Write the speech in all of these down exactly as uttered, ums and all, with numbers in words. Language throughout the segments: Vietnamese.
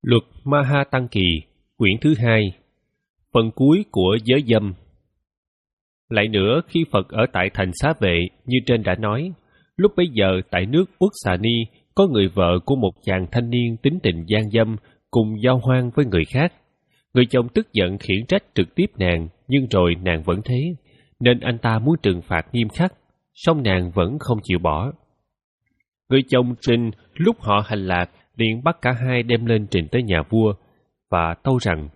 Luật Maha Tăng Kỳ, quyển thứ hai, phần cuối của giới dâm. Lại nữa, khi Phật ở tại thành Xá Vệ, như trên đã nói, lúc bấy giờ tại nước Uất Xà Ni, có người vợ của một chàng thanh niên tính tình gian dâm cùng giao hoang với người khác. Người chồng tức giận khiển trách trực tiếp nàng, nhưng rồi nàng vẫn thế, nên anh ta muốn trừng phạt nghiêm khắc, song nàng vẫn không chịu bỏ. Người chồng trình lúc họ hành lạc, liền bắt cả hai đem lên trình tới nhà vua, và tâu rằng: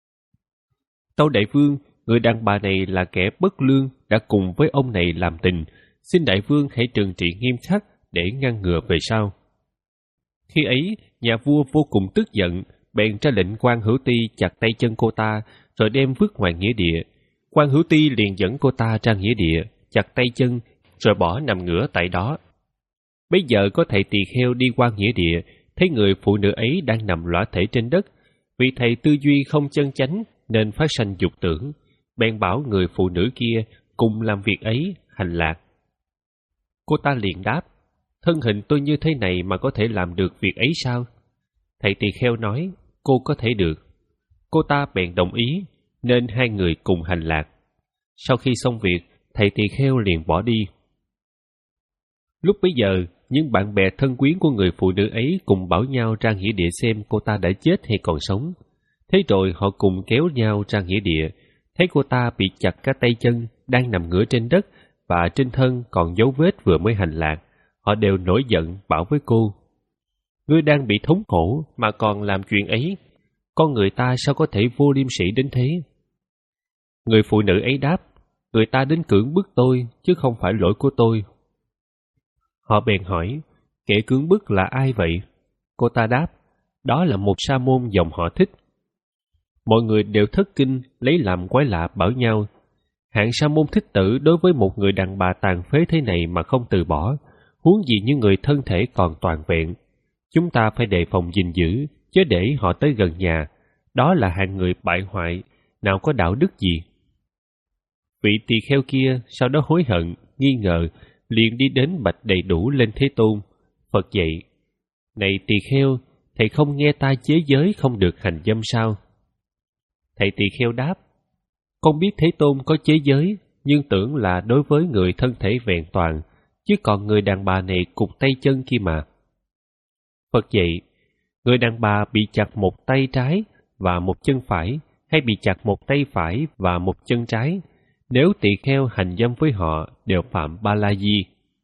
Tâu đại vương, người đàn bà này là kẻ bất lương, đã cùng với ông này làm tình, xin đại vương hãy trừng trị nghiêm khắc để ngăn ngừa về sau. Khi ấy, nhà vua vô cùng tức giận, bèn ra lệnh quan Hữu Ti chặt tay chân cô ta, rồi đem vứt ngoài nghĩa địa. Quan Hữu Ti liền dẫn cô ta ra nghĩa địa, chặt tay chân, rồi bỏ nằm ngửa tại đó. Bây giờ có thầy tỳ kheo đi qua nghĩa địa, thấy người phụ nữ ấy đang nằm lõa thể trên đất. Vì thầy tư duy không chân chánh nên phát sanh dục tưởng, bèn bảo người phụ nữ kia cùng làm việc ấy, hành lạc. Cô ta liền đáp: Thân hình tôi như thế này mà có thể làm được việc ấy sao? Thầy tỳ kheo nói: Cô có thể được. Cô ta bèn đồng ý, nên hai người cùng hành lạc. Sau khi xong việc, thầy tỳ kheo liền bỏ đi. Lúc bấy giờ, những bạn bè thân quyến của người phụ nữ ấy cùng bảo nhau ra nghĩa địa xem cô ta đã chết hay còn sống. Thế rồi họ cùng kéo nhau ra nghĩa địa, thấy cô ta bị chặt cả tay chân, đang nằm ngửa trên đất, và trên thân còn dấu vết vừa mới hành lạc. Họ đều nổi giận bảo với cô: Ngươi đang bị thống khổ mà còn làm chuyện ấy, con người ta sao có thể vô liêm sỉ đến thế? Người phụ nữ ấy đáp: Người ta đến cưỡng bức tôi, chứ không phải lỗi của tôi. Họ bèn hỏi: Kẻ cưỡng bức là ai vậy? Cô ta đáp: Đó là một sa môn dòng họ Thích. Mọi người đều thất kinh, lấy làm quái lạ bảo nhau: Hạng sa môn Thích tử đối với một người đàn bà tàn phế thế này mà không từ bỏ, huống gì như người thân thể còn toàn vẹn. Chúng ta phải đề phòng gìn giữ, chớ để họ tới gần nhà. Đó là hạng người bại hoại, nào có đạo đức gì. Vị tỳ kheo kia sau đó hối hận, nghi ngờ, liền đi đến bạch đầy đủ lên Thế Tôn. Phật dạy: Này tỳ kheo, thầy không nghe ta chế giới không được hành dâm sao? Thầy tỳ kheo đáp: Con biết Thế Tôn có chế giới, nhưng tưởng là đối với người thân thể vẹn toàn, chứ còn người đàn bà này cụt tay chân kia mà. Phật dạy: Người đàn bà bị chặt một tay trái và một chân phải, hay bị chặt một tay phải và một chân trái, nếu tỳ kheo hành dâm với họ đều phạm ba la di.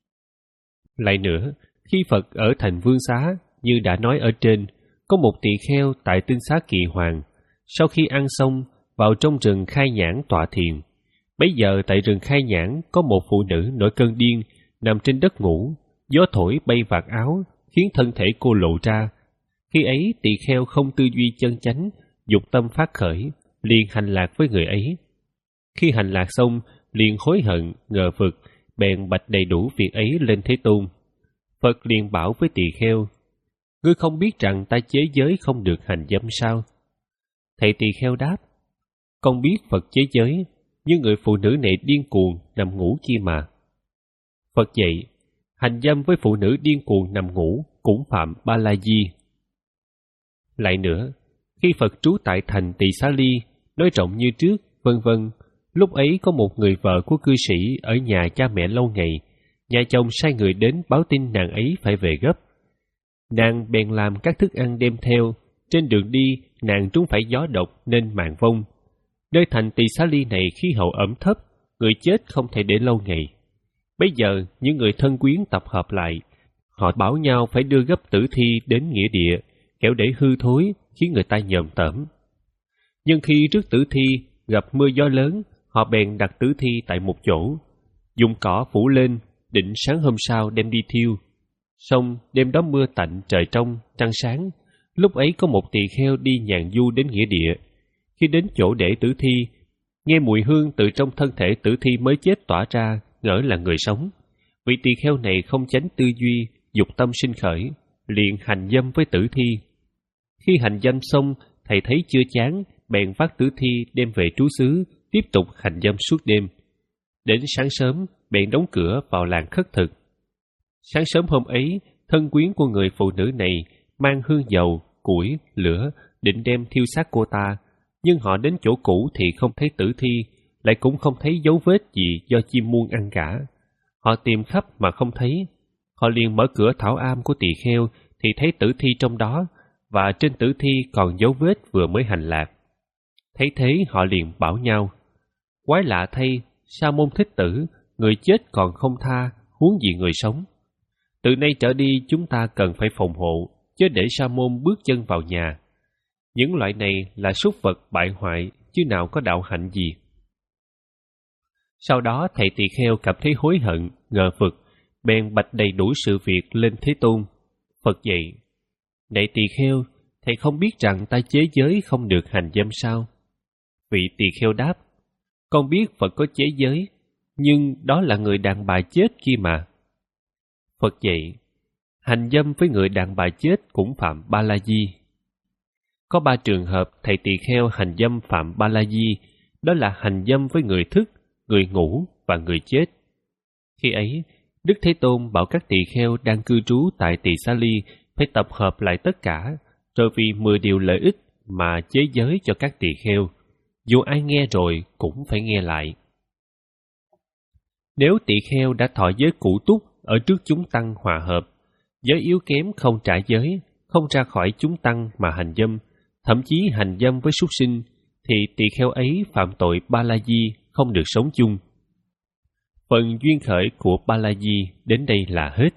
Lại nữa, khi Phật ở thành Vương Xá, như đã nói ở trên, có một tỳ kheo tại Tinh Xá Kỳ Hoàng, sau khi ăn xong, vào trong rừng Khai Nhãn tọa thiền. Bấy giờ tại rừng Khai Nhãn có một phụ nữ nổi cơn điên, nằm trên đất ngủ, gió thổi bay vạt áo, khiến thân thể cô lộ ra. Khi ấy tỳ kheo không tư duy chân chánh, dục tâm phát khởi, liền hành lạc với người ấy. Khi hành lạc xong, liền hối hận, ngờ vực, bèn bạch đầy đủ việc ấy lên Thế Tôn. Phật liền bảo với tỳ kheo: Ngươi không biết rằng ta chế giới không được hành dâm sao? Thầy tỳ kheo đáp: Con biết Phật chế giới, nhưng người phụ nữ này điên cuồng nằm ngủ kia mà. Phật dạy: Hành dâm với phụ nữ điên cuồng nằm ngủ cũng phạm ba la di. Lại nữa, khi Phật trú tại thành Tỳ Xá Ly, nói rộng như trước, vân vân, lúc ấy có một người vợ của cư sĩ ở nhà cha mẹ lâu ngày, nhà chồng sai người đến báo tin nàng ấy phải về gấp. Nàng bèn làm các thức ăn đem theo, trên đường đi nàng trúng phải gió độc nên mạng vong. Nơi thành Tỳ Xá Ly này khí hậu ẩm thấp, người chết không thể để lâu ngày. Bây giờ những người thân quyến tập hợp lại, họ bảo nhau phải đưa gấp tử thi đến nghĩa địa, kẻo để hư thối khiến người ta nhòm tởm. Nhưng khi rước tử thi gặp mưa gió lớn, họ bèn đặt tử thi tại một chỗ, dùng cỏ phủ lên, định sáng hôm sau đem đi thiêu. Xong đêm đó mưa tạnh, trời trong, trăng sáng. Lúc ấy có một tỳ kheo đi nhàn du đến nghĩa địa. Khi đến chỗ để tử thi, nghe mùi hương từ trong thân thể tử thi mới chết tỏa ra, ngỡ là người sống. Vị tỳ kheo này không chánh tư duy, dục tâm sinh khởi, liền hành dâm với tử thi. Khi hành dâm xong, thầy thấy chưa chán, bèn vác tử thi đem về trú xứ, tiếp tục hành dâm suốt đêm. Đến sáng sớm, bèn đóng cửa vào làng khất thực. Sáng sớm hôm ấy, thân quyến của người phụ nữ này mang hương dầu, củi, lửa, định đem thiêu xác cô ta, nhưng họ đến chỗ cũ thì không thấy tử thi, lại cũng không thấy dấu vết gì do chim muông ăn cả. Họ tìm khắp mà không thấy. Họ liền mở cửa thảo am của tỳ kheo thì thấy tử thi trong đó, và trên tử thi còn dấu vết vừa mới hành lạc. Thấy thế họ liền bảo nhau: quái lạ thay, Sa môn Thích Tử, người chết còn không tha, huống gì người sống. Từ nay trở đi chúng ta cần phải phòng hộ, chớ để Sa môn bước chân vào nhà. Những loại này là súc vật bại hoại, chứ nào có đạo hạnh gì. Sau đó thầy tỳ kheo cảm thấy hối hận, ngờ vực, bèn bạch đầy đủ sự việc lên Thế Tôn. Phật dạy: này tỳ kheo, thầy không biết rằng ta chế giới không được hành dâm sao? Vị tỳ kheo đáp: con biết Phật có chế giới, nhưng đó là người đàn bà chết kia mà. Phật dạy: hành dâm với người đàn bà chết cũng phạm ba la di. Có ba trường hợp thầy tỳ kheo hành dâm phạm ba la di, đó là hành dâm với người thức, người ngủ và người chết. Khi ấy, Đức Thế Tôn bảo các tỳ kheo đang cư trú tại Tỳ Xá Ly phải tập hợp lại tất cả, rồi vì mười điều lợi ích mà chế giới cho các tỳ kheo. Dù ai nghe rồi cũng phải nghe lại. Nếu tỳ kheo đã thọ giới cụ túc ở trước chúng tăng hòa hợp, giới yếu kém không trả giới, không ra khỏi chúng tăng mà hành dâm, thậm chí hành dâm với súc sinh, thì tỳ kheo ấy phạm tội ba la di, không được sống chung. Phần duyên khởi của ba la di đến đây là hết.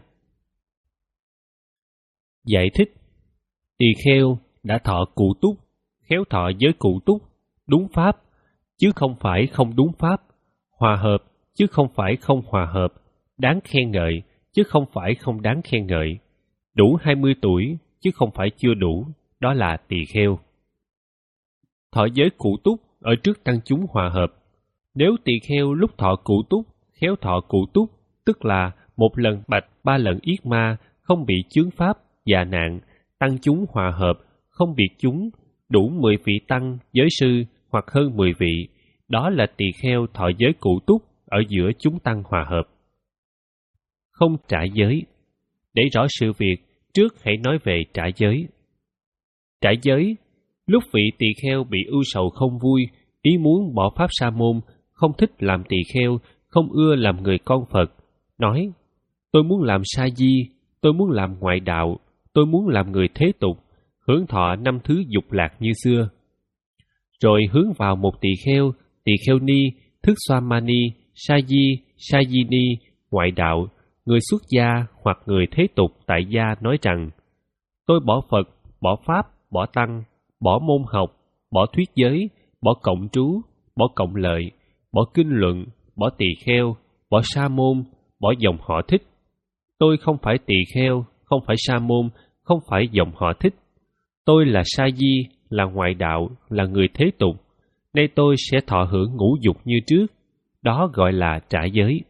Giải thích: tỳ kheo đã thọ cụ túc, khéo thọ giới cụ túc, đúng pháp chứ không phải không đúng pháp, hòa hợp chứ không phải không hòa hợp, đáng khen ngợi chứ không phải không đáng khen ngợi, đủ hai mươi tuổi chứ không phải chưa đủ, đó là tỳ kheo. Thọ giới cụ túc ở trước tăng chúng hòa hợp. Nếu tỳ kheo lúc thọ cụ túc, khéo thọ cụ túc, tức là một lần bạch ba lần yết ma, không bị chướng pháp, già nạn, tăng chúng hòa hợp, không biệt chúng, đủ mười vị tăng, giới sư hoặc hơn mười vị, đó là tỳ kheo thọ giới cụ túc ở giữa chúng tăng hòa hợp. Không trả giới. Để rõ sự việc, trước hãy nói về trả giới. Trả giới, lúc vị tỳ kheo bị ưu sầu không vui, ý muốn bỏ pháp sa môn, không thích làm tỳ kheo, không ưa làm người con Phật, nói: tôi muốn làm sa di, tôi muốn làm ngoại đạo, tôi muốn làm người thế tục, hưởng thọ năm thứ dục lạc như xưa. Rồi hướng vào một tỳ kheo, tỳ kheo ni, thức xoa mani, sa di, sa di ni, ngoại đạo, người xuất gia hoặc người thế tục tại gia nói rằng: tôi bỏ Phật, bỏ Pháp, bỏ Tăng, bỏ môn học, bỏ thuyết giới, bỏ cộng trú, bỏ cộng lợi, bỏ kinh luận, bỏ tỳ kheo, bỏ sa môn, bỏ dòng họ Thích. Tôi không phải tỳ kheo, không phải sa môn, không phải dòng họ Thích. Tôi là sa di, là ngoại đạo, là người thế tục. Nay tôi sẽ thọ hưởng ngũ dục như trước. Đó gọi là trả giới.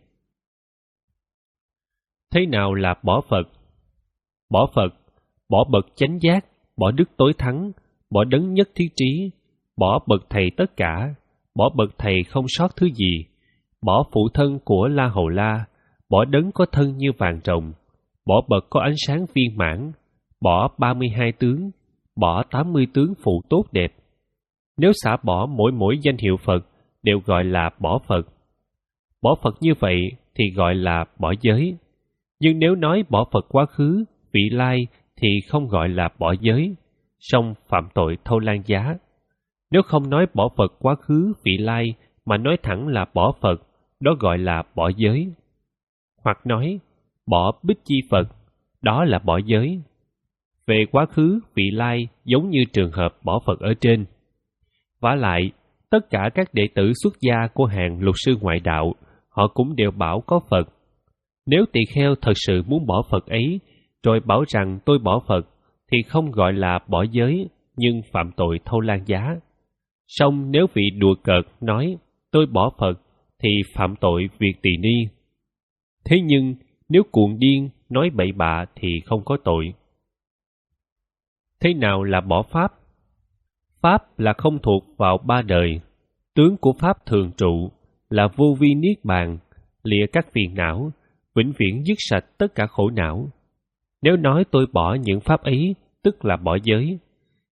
Thế nào là bỏ Phật? Bỏ Phật, bỏ bậc chánh giác, bỏ đức tối thắng, bỏ đấng nhất thiết trí, bỏ bậc thầy tất cả, bỏ bậc thầy không sót thứ gì, bỏ phụ thân của La Hầu La, bỏ đấng có thân như vàng rồng, bỏ bậc có ánh sáng viên mãn, bỏ ba mươi hai tướng, bỏ tám mươi tướng phụ tốt đẹp. Nếu xả bỏ mỗi mỗi danh hiệu Phật đều gọi là bỏ Phật. Bỏ Phật như vậy thì gọi là bỏ giới. Nhưng nếu nói bỏ Phật quá khứ, vị lai thì không gọi là bỏ giới, song phạm tội thâu lan giá. Nếu không nói bỏ Phật quá khứ, vị lai mà nói thẳng là bỏ Phật, đó gọi là bỏ giới. Hoặc nói bỏ Bích Chi Phật, đó là bỏ giới. Về quá khứ, vị lai giống như trường hợp bỏ Phật ở trên. Vả lại, tất cả các đệ tử xuất gia của hàng luật sư ngoại đạo, họ cũng đều bảo có Phật. Nếu tỳ kheo thật sự muốn bỏ Phật ấy, rồi bảo rằng tôi bỏ Phật, thì không gọi là bỏ giới, nhưng phạm tội thâu lan giá. Song nếu vị đùa cợt nói tôi bỏ Phật, thì phạm tội việc tỳ ni. Thế nhưng nếu cuồng điên nói bậy bạ thì không có tội. Thế nào là bỏ Pháp? Pháp là không thuộc vào ba đời. Tướng của Pháp thường trụ là vô vi niết bàn, lìa các phiền não, vĩnh viễn dứt sạch tất cả khổ não. Nếu nói tôi bỏ những Pháp ấy, tức là bỏ giới,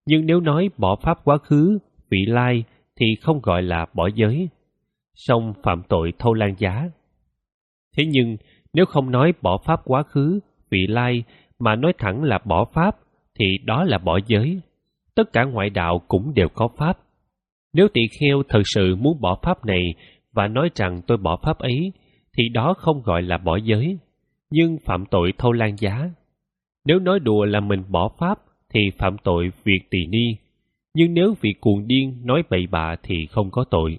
Nhưng nếu nói bỏ pháp quá khứ, vị lai thì không gọi là bỏ giới, song phạm tội thâu lan giá. Thế nhưng nếu không nói bỏ pháp quá khứ, vị lai mà nói thẳng là bỏ pháp thì đó là bỏ giới. Tất cả ngoại đạo cũng đều có pháp. Nếu tỳ kheo thật sự muốn bỏ pháp này và nói rằng tôi bỏ pháp ấy, thì đó không gọi là bỏ giới, nhưng phạm tội thâu lan giá. Nếu nói đùa là mình bỏ pháp thì phạm tội việc tỳ ni, nhưng nếu vị cuồng điên nói bậy bạ thì không có tội.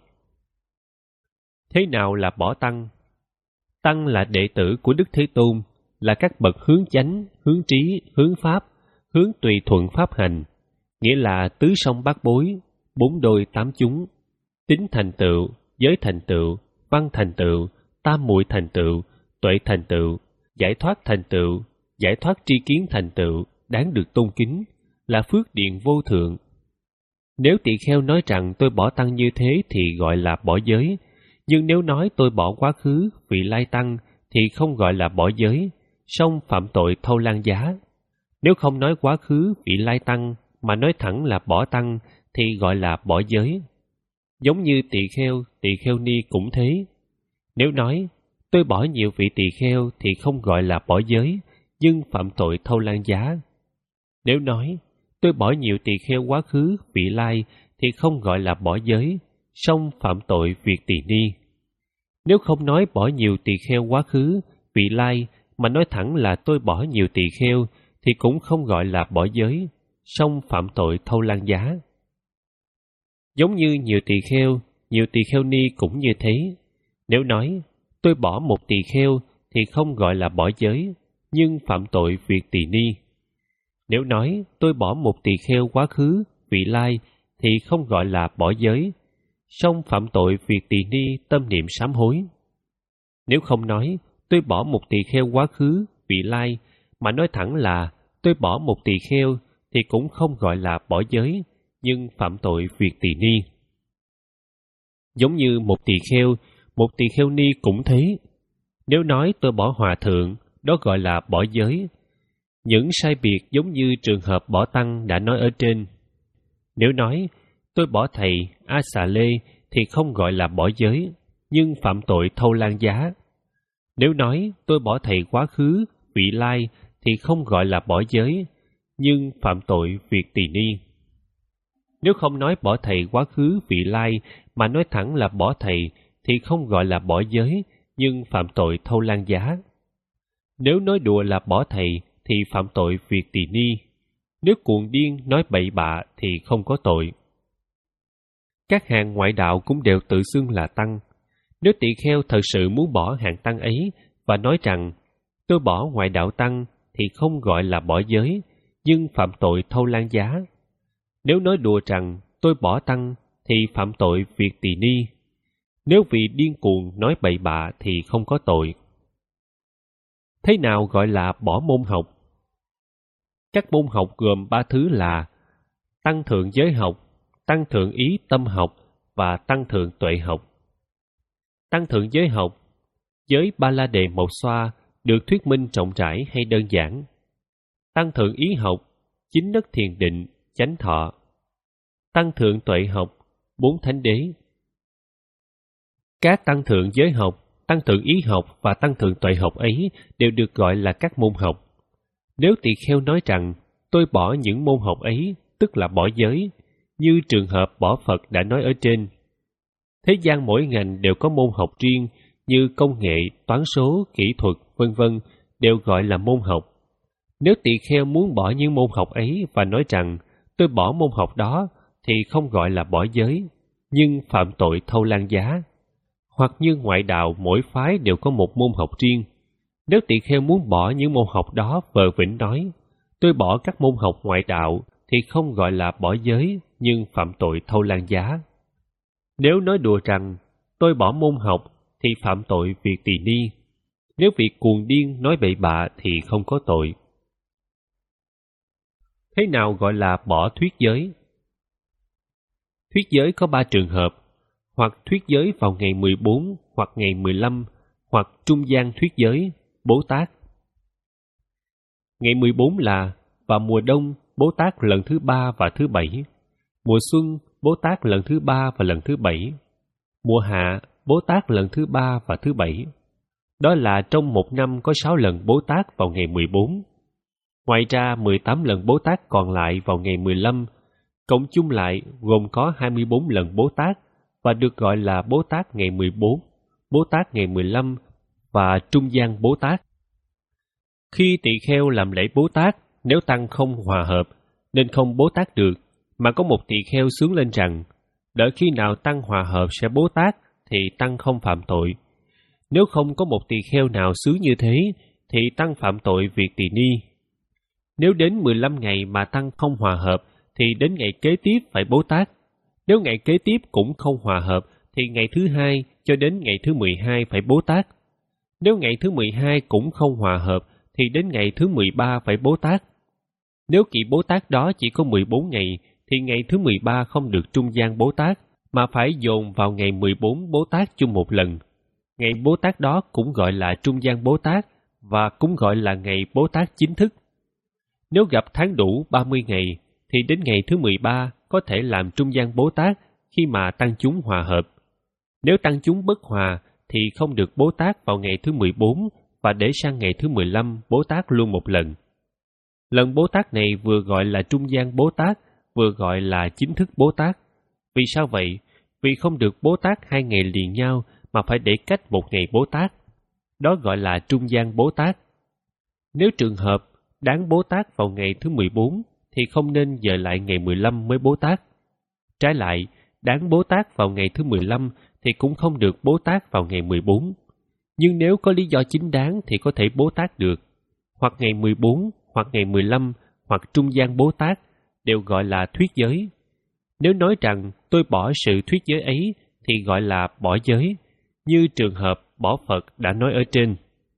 Thế nào là bỏ tăng? Tăng là đệ tử của Đức Thế Tôn, là các bậc hướng chánh, hướng trí, hướng pháp, hướng tùy thuận pháp hành, nghĩa là tứ song bát bối, bốn đôi tám chúng, tín thành tựu, giới thành tựu, văn thành tựu, tam muội thành tựu, tuệ thành tựu, giải thoát thành tựu, giải thoát tri kiến thành tựu, đáng được tôn kính, là phước điền vô thượng. Nếu tỳ kheo nói rằng tôi bỏ tăng như thế thì gọi là bỏ giới, nhưng nếu nói tôi bỏ quá khứ, vị lai tăng thì không gọi là bỏ giới, song phạm tội thâu lan giá. Nếu không nói quá khứ, vị lai tăng mà nói thẳng là bỏ tăng thì gọi là bỏ giới. Giống như tỳ kheo, tỳ kheo ni cũng thế. Nếu nói tôi bỏ nhiều vị tỳ kheo thì không gọi là bỏ giới, nhưng phạm tội thâu lan giá. Nếu nói tôi bỏ nhiều tỳ kheo quá khứ, vị lai thì không gọi là bỏ giới, song phạm tội việc tỳ ni. Nếu không nói bỏ nhiều tỳ kheo quá khứ, vị lai mà nói thẳng là tôi bỏ nhiều tỳ kheo thì cũng không gọi là bỏ giới, song phạm tội thâu lan giá. Giống như nhiều tỳ kheo, nhiều tỳ kheo ni cũng như thế. Nếu nói tôi bỏ một tỳ kheo thì không gọi là bỏ giới, nhưng phạm tội việc tỳ ni. Nếu nói tôi bỏ một tỳ kheo quá khứ, vị lai thì không gọi là bỏ giới, song phạm tội việc tỳ ni tâm niệm sám hối. Nếu không nói tôi bỏ một tỳ kheo quá khứ, vị lai mà nói thẳng là tôi bỏ một tỳ kheo thì cũng không gọi là bỏ giới, nhưng phạm tội việc tỳ ni. Giống như một tỳ kheo, một tỳ kheo ni cũng thế. Nếu nói tôi bỏ hòa thượng, đó gọi là bỏ giới. Những sai biệt giống như trường hợp bỏ tăng đã nói ở trên. Nếu nói tôi bỏ thầy A Xà Lê thì không gọi là bỏ giới, nhưng phạm tội thâu lan giá. Nếu nói tôi bỏ thầy quá khứ, vị lai thì không gọi là bỏ giới, nhưng phạm tội việc tỳ ni. Nếu không nói bỏ thầy quá khứ, vị lai mà nói thẳng là bỏ thầy thì không gọi là bỏ giới, nhưng phạm tội thâu lan giá. Nếu nói đùa là bỏ thầy thì phạm tội việc tỳ ni. Nếu cuồng điên nói bậy bạ thì không có tội. Các hàng ngoại đạo cũng đều tự xưng là tăng. Nếu tỳ kheo thật sự muốn bỏ hạng tăng ấy và nói rằng tôi bỏ ngoại đạo tăng thì không gọi là bỏ giới, nhưng phạm tội thâu lan giá. Nếu nói đùa rằng tôi bỏ tăng thì phạm tội việc tỳ ni. Nếu vì điên cuồng nói bậy bạ thì không có tội. Thế nào gọi là bỏ môn học? Các môn học gồm ba thứ là tăng thượng giới học, tăng thượng ý tâm học và tăng thượng tuệ học. Tăng thượng giới học, giới Ba La Đề Mộc Xoa được thuyết minh rộng rãi hay đơn giản. Tăng thượng ý học, chính đất thiền định, chánh thọ. Tăng thượng tuệ học, bốn thánh đế. Các tăng thượng giới học, tăng thượng ý học và tăng thượng tuệ học ấy đều được gọi là các môn học. Nếu tỳ kheo nói rằng tôi bỏ những môn học ấy, tức là bỏ giới, như trường hợp bỏ Phật đã nói ở trên. Thế gian mỗi ngành đều có môn học riêng như công nghệ, toán số, kỹ thuật, vân vân đều gọi là môn học. Nếu tỳ kheo muốn bỏ những môn học ấy và nói rằng tôi bỏ môn học đó thì không gọi là bỏ giới, nhưng phạm tội thâu lan giá. Hoặc như ngoại đạo mỗi phái đều có một môn học riêng. Nếu tỳ kheo muốn bỏ những môn học đó vờ vĩnh nói tôi bỏ các môn học ngoại đạo thì không gọi là bỏ giới, nhưng phạm tội thâu lan giá. Nếu nói đùa rằng tôi bỏ môn học thì phạm tội việc tỳ ni. Nếu việc cuồng điên nói bậy bạ thì không có tội. Thế nào gọi là bỏ thuyết giới? Thuyết giới có ba trường hợp, hoặc thuyết giới vào ngày mười bốn, hoặc ngày mười lăm, hoặc trung gian thuyết giới, Bố Tát. Ngày mười bốn là vào mùa đông, Bố Tát lần thứ ba và thứ bảy. Mùa xuân, Bố Tát lần thứ ba và lần thứ bảy. Mùa hạ, Bố Tát lần thứ ba và thứ bảy. Đó là trong một năm có sáu lần Bố Tát vào ngày mười bốn. Ngoài ra mười tám lần Bố Tát còn lại vào ngày mười lăm, cộng chung lại gồm có hai mươi bốn lần Bố Tát và được gọi là Bố Tát ngày mười bốn, Bố Tát ngày mười lăm và Trung gian Bố Tát. Khi tỳ kheo làm lễ Bố Tát, nếu tăng không hòa hợp nên không Bố Tát được, mà có một tỳ kheo xướng lên rằng đợi khi nào tăng hòa hợp sẽ Bố Tát thì tăng không phạm tội. Nếu không có một tỳ kheo nào xướng như thế thì tăng phạm tội việc tỳ ni. Nếu đến mười lăm ngày mà tăng không hòa hợp thì đến ngày kế tiếp phải Bố Tát. Nếu ngày kế tiếp cũng không hòa hợp thì ngày thứ hai cho đến ngày thứ mười hai phải Bố Tát. Nếu ngày thứ mười hai cũng không hòa hợp thì đến ngày thứ mười ba phải Bố Tát. Nếu kỳ Bố Tát đó chỉ có mười bốn ngày thì ngày thứ mười ba không được trung gian Bố Tát mà phải dồn vào ngày mười bốn Bố Tát chung một lần. Ngày Bố Tát đó cũng gọi là trung gian Bố Tát và cũng gọi là ngày Bố Tát chính thức. Nếu gặp tháng đủ ba mươi ngày thì đến ngày thứ mười ba có thể làm trung gian Bố Tát khi mà tăng chúng hòa hợp. Nếu tăng chúng bất hòa thì không được Bố Tát vào ngày thứ mười bốn và để sang ngày thứ mười lăm Bố Tát luôn một lần. Lần Bố Tát này vừa gọi là trung gian Bố Tát, vừa gọi là chính thức Bố Tát. Vì sao vậy? Vì không được Bố Tát hai ngày liền nhau mà phải để cách một ngày Bố Tát. Đó gọi là trung gian Bố Tát. Nếu trường hợp đáng Bố Tát vào ngày thứ mười bốn thì không nên dời lại ngày mười lăm mới Bố Tát. Trái lại, đáng Bố Tát vào ngày thứ mười lăm thì cũng không được Bố Tát vào ngày mười bốn. Nhưng nếu có lý do chính đáng thì có thể Bố Tát được. Hoặc ngày mười bốn, hoặc ngày mười lăm, hoặc trung gian Bố Tát đều gọi là thuyết giới. Nếu nói rằng tôi bỏ sự thuyết giới ấy thì gọi là bỏ giới, như trường hợp bỏ Phật đã nói ở trên.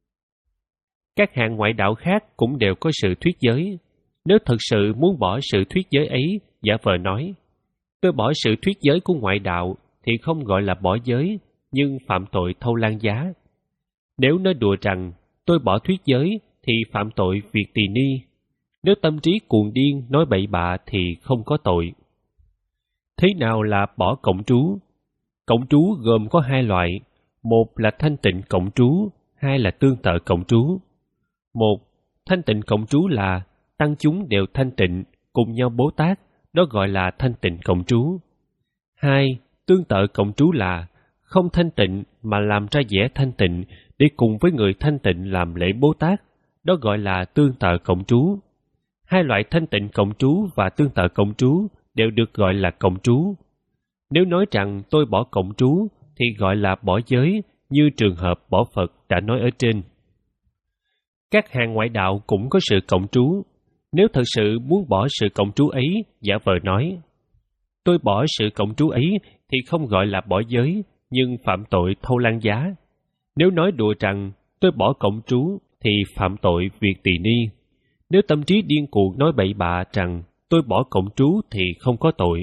Các hạng ngoại đạo khác cũng đều có sự thuyết giới. Nếu thật sự muốn bỏ sự thuyết giới ấy, giả vờ nói, tôi bỏ sự thuyết giới của ngoại đạo thì không gọi là bỏ giới, nhưng phạm tội thâu lan giá. Nếu nói đùa rằng tôi bỏ thuyết giới thì phạm tội việc tỳ ni. Nếu tâm trí cuồng điên nói bậy bạ thì không có tội. Thế nào là bỏ cộng trú? Cộng trú gồm có hai loại, một là thanh tịnh cộng trú, hai là tương tự cộng trú. Một, thanh tịnh cộng trú là tăng chúng đều thanh tịnh, cùng nhau Bố Tát, đó gọi là thanh tịnh cộng trú. Hai, tương tự cộng trú là không thanh tịnh mà làm ra vẻ thanh tịnh để cùng với người thanh tịnh làm lễ Bố Tát, đó gọi là tương tự cộng trú. Hai loại thanh tịnh cộng trú và tương tự cộng trú đều được gọi là cộng trú. Nếu nói rằng tôi bỏ cộng trú thì gọi là bỏ giới, như trường hợp bỏ Phật đã nói ở trên. Các hàng ngoại đạo cũng có sự cộng trú. Nếu thật sự muốn bỏ sự cộng trú ấy, giả vờ nói, tôi bỏ sự cộng trú ấy thì không gọi là bỏ giới, nhưng phạm tội thâu lan giá. Nếu nói đùa rằng tôi bỏ cộng trú thì phạm tội việc tỳ ni. Nếu tâm trí điên cuồng nói bậy bạ rằng tôi bỏ cộng trú thì không có tội.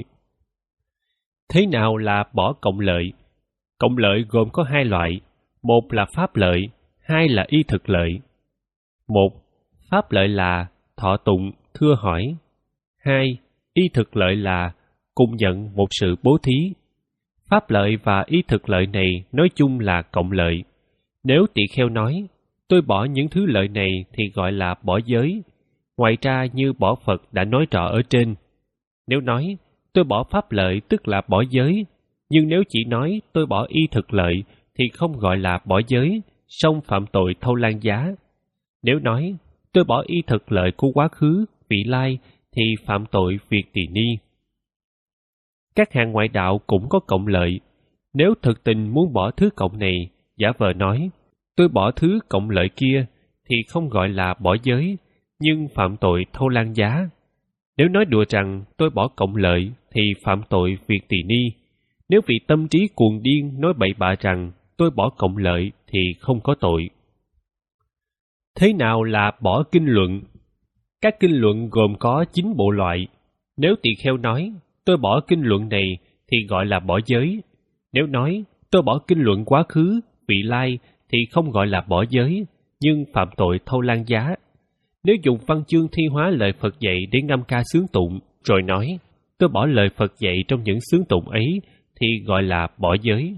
Thế nào là bỏ cộng lợi? Cộng lợi gồm có hai loại, một là pháp lợi, hai là y thực lợi. Một, pháp lợi là thọ tụng, thưa hỏi. Hai, y thực lợi là cùng nhận một sự bố thí. Pháp lợi và y thực lợi này nói chung là cộng lợi. Nếu tỳ kheo nói, tôi bỏ những thứ lợi này thì gọi là bỏ giới. Ngoài ra như bỏ Phật đã nói rõ ở trên. Nếu nói, tôi bỏ pháp lợi tức là bỏ giới. Nhưng nếu chỉ nói tôi bỏ y thực lợi thì không gọi là bỏ giới, song phạm tội thâu lan giá. Nếu nói, tôi bỏ y thực lợi của quá khứ, vị lai thì phạm tội việc tỳ ni. Các hàng ngoại đạo cũng có cộng lợi. Nếu thực tình muốn bỏ thứ cộng này, giả vờ nói, tôi bỏ thứ cộng lợi kia thì không gọi là bỏ giới, nhưng phạm tội thâu lan giá. Nếu nói đùa rằng tôi bỏ cộng lợi thì phạm tội việc tỳ ni. Nếu vì tâm trí cuồng điên nói bậy bạ rằng tôi bỏ cộng lợi thì không có tội. Thế nào là bỏ kinh luận? Các kinh luận gồm có chín bộ loại. Nếu tỳ kheo nói tôi bỏ kinh luận này thì gọi là bỏ giới. Nếu nói tôi bỏ kinh luận quá khứ, vị lai thì không gọi là bỏ giới, nhưng phạm tội thâu lan giá. Nếu dùng văn chương thi hóa lời Phật dạy để ngâm ca sướng tụng, rồi nói, tôi bỏ lời Phật dạy trong những sướng tụng ấy, thì gọi là bỏ giới.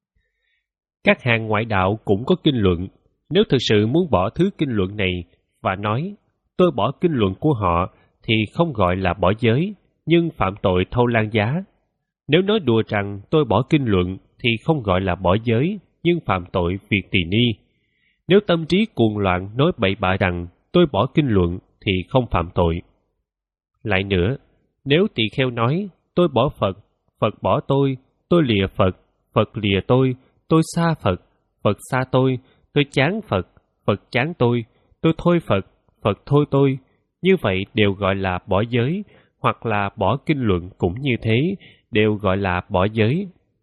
Các hàng ngoại đạo cũng có kinh luận. Nếu thực sự muốn bỏ thứ kinh luận này và nói, tôi bỏ kinh luận của họ, thì không gọi là bỏ giới, nhưng phạm tội thâu lan giá. Nếu nói đùa rằng tôi bỏ kinh luận, thì không gọi là bỏ giới, nhưng phạm tội việc tỳ ni. Nếu tâm trí cuồng loạn nói bậy bạ rằng tôi bỏ kinh luận, thì không phạm tội. Lại nữa, nếu tỳ kheo nói tôi bỏ Phật, Phật bỏ tôi, tôi lìa Phật, Phật lìa tôi, tôi xa Phật, Phật xa tôi, tôi chán Phật, Phật chán tôi, tôi thôi Phật, Phật thôi tôi, như vậy đều gọi là bỏ giới, hoặc là bỏ kinh luận cũng như thế, đều gọi là bỏ giới.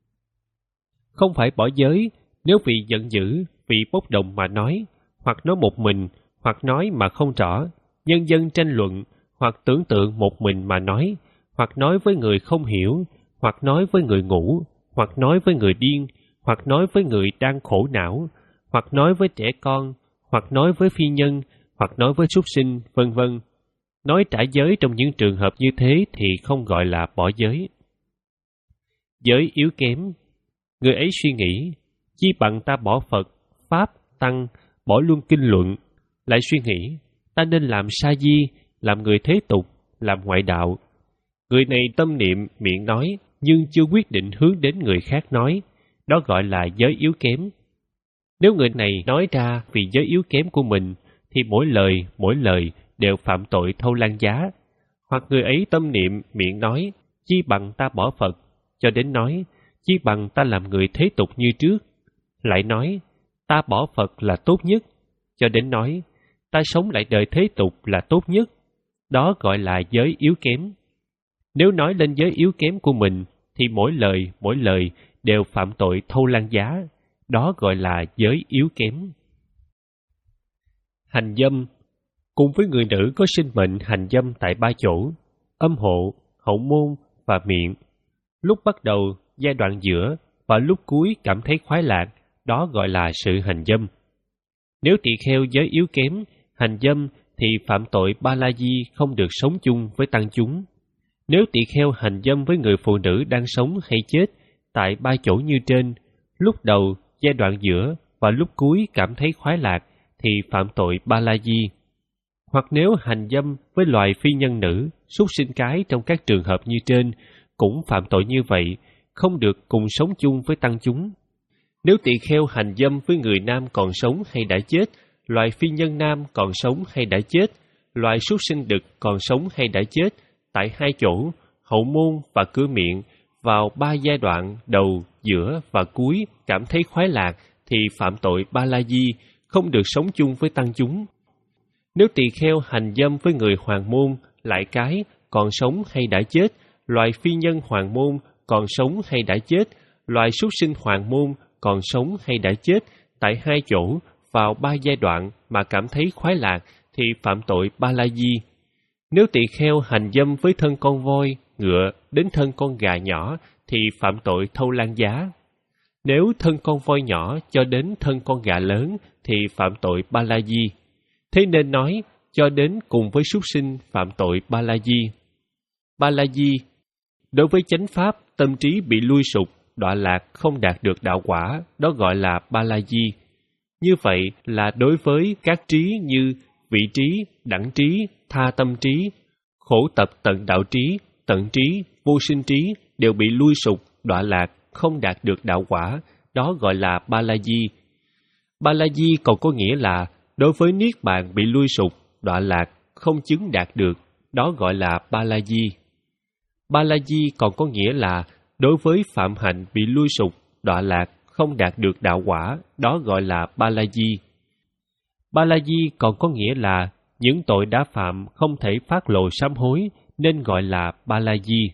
Không phải bỏ giới, nếu vì giận dữ, vì bốc đồng mà nói, hoặc nói một mình, hoặc nói mà không rõ, nhân dân tranh luận, hoặc tưởng tượng một mình mà nói, hoặc nói với người không hiểu, hoặc nói với người ngủ, hoặc nói với người điên, hoặc nói với người đang khổ não, hoặc nói với trẻ con, hoặc nói với phi nhân, hoặc nói với súc sinh, vân vân. Nói trả giới trong những trường hợp như thế thì không gọi là bỏ giới. Giới yếu kém. Người ấy suy nghĩ, chi bằng ta bỏ Phật, Pháp, Tăng, bỏ luôn kinh luận. Lại suy nghĩ, ta nên làm sa di, làm người thế tục, làm ngoại đạo. Người này tâm niệm, miệng nói, nhưng chưa quyết định hướng đến người khác nói. Đó gọi là giới yếu kém. Nếu người này nói ra vì giới yếu kém của mình, thì mỗi lời, mỗi lời đều phạm tội thâu lan giá. Hoặc người ấy tâm niệm, miệng nói, chi bằng ta bỏ Phật, cho đến nói, chi bằng ta làm người thế tục như trước. Lại nói, ta bỏ Phật là tốt nhất, cho đến nói, ta sống lại đời thế tục là tốt nhất. Đó gọi là giới yếu kém. Nếu nói lên giới yếu kém của mình, thì mỗi lời, mỗi lời đều phạm tội thâu lan giá. Đó gọi là giới yếu kém. Hành dâm. Cùng với người nữ có sinh mệnh hành dâm tại ba chỗ, âm hộ, hậu môn và miệng. Lúc bắt đầu, giai đoạn giữa và lúc cuối cảm thấy khoái lạc, đó gọi là sự hành dâm. Nếu tỳ kheo giới yếu kém, hành dâm thì phạm tội ba la di không được sống chung với tăng chúng. Nếu tỳ kheo hành dâm với người phụ nữ đang sống hay chết tại ba chỗ như trên, lúc đầu, giai đoạn giữa và lúc cuối cảm thấy khoái lạc thì phạm tội ba la di. Hoặc nếu hành dâm với loài phi nhân nữ, súc sinh cái trong các trường hợp như trên, cũng phạm tội như vậy, không được cùng sống chung với tăng chúng. Nếu tỳ kheo hành dâm với người nam còn sống hay đã chết, loài phi nhân nam còn sống hay đã chết, loài súc sinh đực còn sống hay đã chết, tại hai chỗ, hậu môn và cửa miệng, vào ba giai đoạn đầu, giữa và cuối cảm thấy khoái lạc thì phạm tội ba la di, không được sống chung với tăng chúng. Nếu tỳ kheo hành dâm với người hoàng môn, lại cái, còn sống hay đã chết, loài phi nhân hoàng môn còn sống hay đã chết, loài súc sinh hoàng môn còn sống hay đã chết, tại hai chỗ, vào ba giai đoạn mà cảm thấy khoái lạc thì phạm tội ba la di. Nếu tỳ kheo hành dâm với thân con voi, ngựa đến thân con gà nhỏ thì phạm tội thâu lan giá. Nếu thân con voi nhỏ cho đến thân con gà lớn thì phạm tội ba la di. Thế nên nói, cho đến cùng với súc sinh phạm tội ba la di. Ba la di, đối với chánh pháp, tâm trí bị lui sụp, đọa lạc không đạt được đạo quả, đó gọi là ba la di. Như vậy là đối với các trí như vị trí, đẳng trí, tha tâm trí, khổ tập tận đạo trí, tận trí, vô sinh trí đều bị lui sụp, đọa lạc, không đạt được đạo quả, đó gọi là ba la di. Ba la di còn có nghĩa là đối với niết bàn bị lui sụp, đọa lạc, không chứng đạt được, đó gọi là ba la di. Ba la di còn có nghĩa là đối với phạm hạnh bị lui sụp, đọa lạc, không đạt được đạo quả, đó gọi là ba la di. Ba la di còn có nghĩa là những tội đã phạm không thể phát lộ sám hối, nên gọi là ba la di.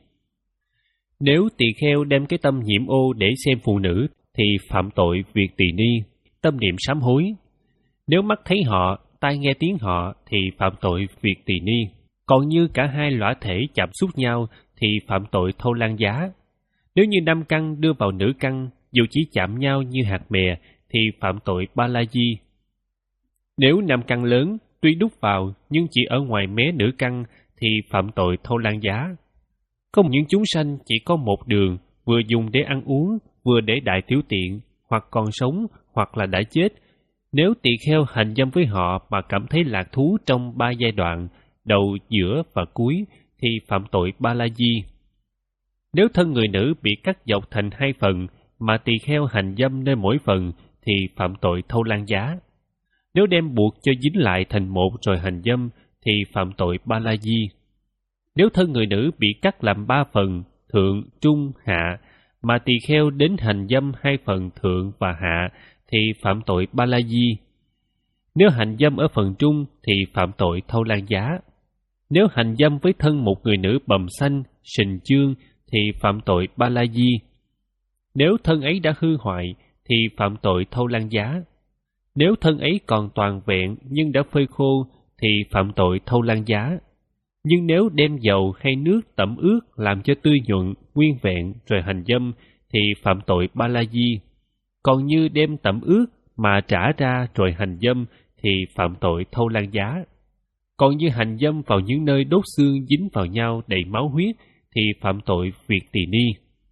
Nếu tỳ kheo đem cái tâm nhiễm ô để xem phụ nữ, thì phạm tội việc tỳ ni, tâm niệm sám hối. Nếu mắt thấy họ, tai nghe tiếng họ, thì phạm tội việc tỳ ni. Còn như cả hai lõa thể chạm xúc nhau, thì phạm tội thâu lan giá. Nếu như nam căn đưa vào nữ căn, dù chỉ chạm nhau như hạt mè, thì phạm tội ba la di. Nếu nam căn lớn, tuy đút vào nhưng chỉ ở ngoài mé nửa căn thì phạm tội thâu lan giá. Không những chúng sanh chỉ có một đường, vừa dùng để ăn uống, vừa để đại tiểu tiện, hoặc còn sống, hoặc là đã chết. Nếu tỳ kheo hành dâm với họ mà cảm thấy lạc thú trong ba giai đoạn, đầu, giữa và cuối, thì phạm tội ba la di. Nếu thân người nữ bị cắt dọc thành hai phần, mà tỳ kheo hành dâm nơi mỗi phần, thì phạm tội thâu lan giá. Nếu đem buộc cho dính lại thành một rồi hành dâm, thì phạm tội ba la di. Nếu thân người nữ bị cắt làm ba phần, thượng, trung, hạ, mà tỳ kheo đến hành dâm hai phần thượng và hạ, thì phạm tội ba la di. Nếu hành dâm ở phần trung, thì phạm tội thâu lan giá. Nếu hành dâm với thân một người nữ bầm xanh, sình chương, thì phạm tội ba la di. Nếu thân ấy đã hư hoại, thì phạm tội thâu lan giá. Nếu thân ấy còn toàn vẹn nhưng đã phơi khô, thì phạm tội thâu lan giá. Nhưng nếu đem dầu hay nước tẩm ướt làm cho tươi nhuận, nguyên vẹn rồi hành dâm, thì phạm tội ba la di. Còn như đem tẩm ướt mà trả ra rồi hành dâm, thì phạm tội thâu lan giá. Còn như hành dâm vào những nơi đốt xương dính vào nhau đầy máu huyết, thì phạm tội việc tỳ ni.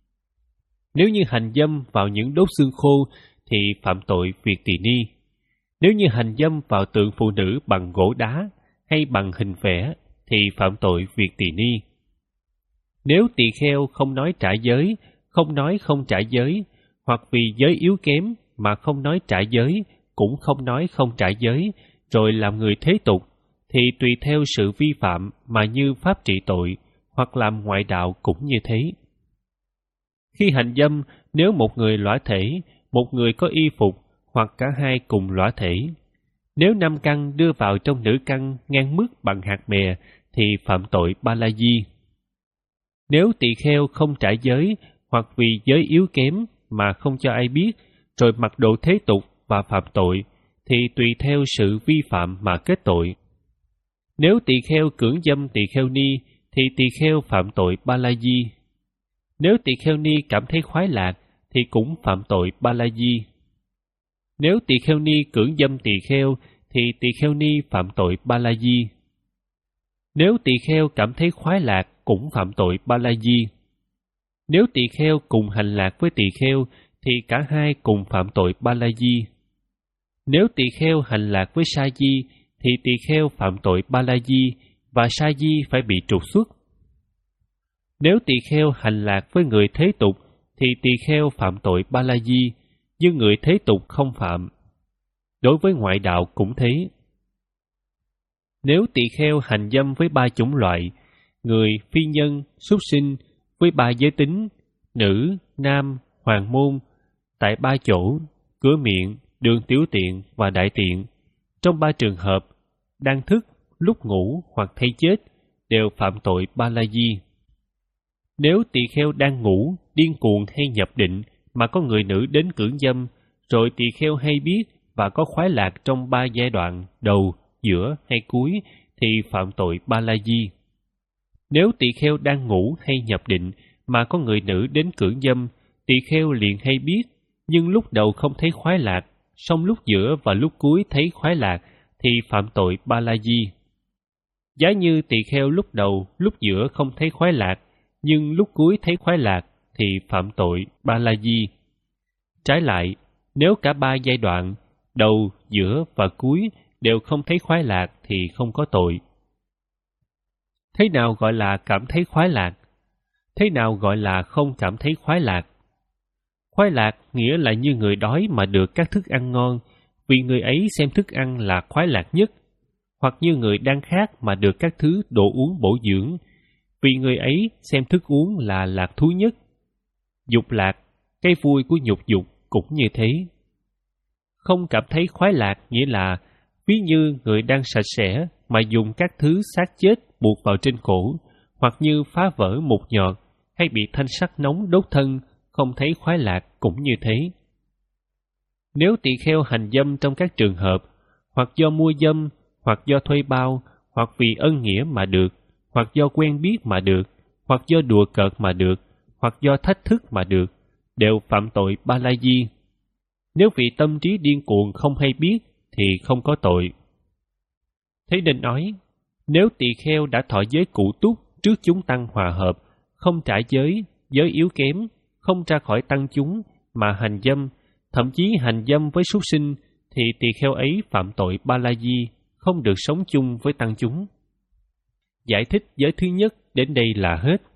Nếu như hành dâm vào những đốt xương khô, thì phạm tội việc tỳ ni. Nếu như hành dâm vào tượng phụ nữ bằng gỗ đá hay bằng hình vẽ, thì phạm tội việc tỳ ni. Nếu tỳ kheo không nói trả giới, không nói không trả giới, hoặc vì giới yếu kém mà không nói trả giới, cũng không nói không trả giới, rồi làm người thế tục, thì tùy theo sự vi phạm mà như pháp trị tội, hoặc làm ngoại đạo cũng như thế. Khi hành dâm, nếu một người lõa thể, một người có y phục, hoặc cả hai cùng lõa thể, nếu năm căn đưa vào trong nữ căn ngang mức bằng hạt mè, thì phạm tội ba la di. Nếu tỳ kheo không trả giới, hoặc vì giới yếu kém mà không cho ai biết, rồi mặc đồ thế tục và phạm tội, thì tùy theo sự vi phạm mà kết tội. Nếu tỳ kheo cưỡng dâm tỳ kheo ni, thì tỳ kheo phạm tội ba la di. Nếu tỳ kheo ni cảm thấy khoái lạc, thì cũng phạm tội ba la di. Nếu tỳ kheo ni cưỡng dâm tỳ kheo, thì tỳ kheo ni phạm tội ba la di. Nếu tỳ kheo cảm thấy khoái lạc, cũng phạm tội ba la di. Nếu tỳ kheo cùng hành lạc với tỳ kheo, thì cả hai cùng phạm tội ba la di. Nếu tỳ kheo hành lạc với sa di, thì tỳ kheo phạm tội ba la di, và sa di phải bị trục xuất. Nếu tỳ kheo hành lạc với người thế tục, thì tỳ kheo phạm tội ba la di, nhưng người thế tục không phạm. Đối với ngoại đạo cũng thế. Nếu tỳ kheo hành dâm với ba chủng loại, người, phi nhân, súc sinh, với ba giới tính, nữ, nam, hoàng môn, tại ba chỗ, cửa miệng, đường tiểu tiện và đại tiện, trong ba trường hợp, đang thức, lúc ngủ hoặc thấy chết, đều phạm tội ba la di. Nếu tỳ kheo đang ngủ, điên cuồng hay nhập định, mà có người nữ đến cưỡng dâm, rồi tỳ kheo hay biết và có khoái lạc trong ba giai đoạn, đầu, giữa hay cuối, thì phạm tội ba la di. Nếu tỳ kheo đang ngủ hay nhập định, mà có người nữ đến cưỡng dâm, tỳ kheo liền hay biết, nhưng lúc đầu không thấy khoái lạc, song lúc giữa và lúc cuối thấy khoái lạc, thì phạm tội ba la di. Giá như tỳ kheo lúc đầu, lúc giữa không thấy khoái lạc, nhưng lúc cuối thấy khoái lạc, thì phạm tội ba la di. Trái lại, nếu cả ba giai đoạn, đầu, giữa và cuối, đều không thấy khoái lạc thì không có tội. Thế nào gọi là cảm thấy khoái lạc? Thế nào gọi là không cảm thấy khoái lạc? Khoái lạc nghĩa là như người đói mà được các thức ăn ngon, vì người ấy xem thức ăn là khoái lạc nhất, hoặc như người đang khát mà được các thứ đồ uống bổ dưỡng, vì người ấy xem thức uống là lạc thú nhất. Dục lạc, cái vui của nhục dục cũng như thế. Không cảm thấy khoái lạc nghĩa là ví như người đang sạch sẽ mà dùng các thứ xác chết buộc vào trên cổ, hoặc như phá vỡ một nhọt hay bị thanh sắt nóng đốt thân, không thấy khoái lạc cũng như thế. Nếu tỳ kheo hành dâm trong các trường hợp, hoặc do mua dâm, hoặc do thuê bao, hoặc vì ân nghĩa mà được, hoặc do quen biết mà được, hoặc do đùa cợt mà được, hoặc do thách thức mà được, đều phạm tội ba la di. Nếu vì tâm trí điên cuồng không hay biết, thì không có tội. Thế nên nói, nếu tỳ kheo đã thọ giới cụ túc trước chúng tăng hòa hợp, không trả giới, giới yếu kém, không ra khỏi tăng chúng, mà hành dâm, thậm chí hành dâm với súc sinh, thì tỳ kheo ấy phạm tội ba la di, không được sống chung với tăng chúng. Giải thích giới thứ nhất đến đây là hết.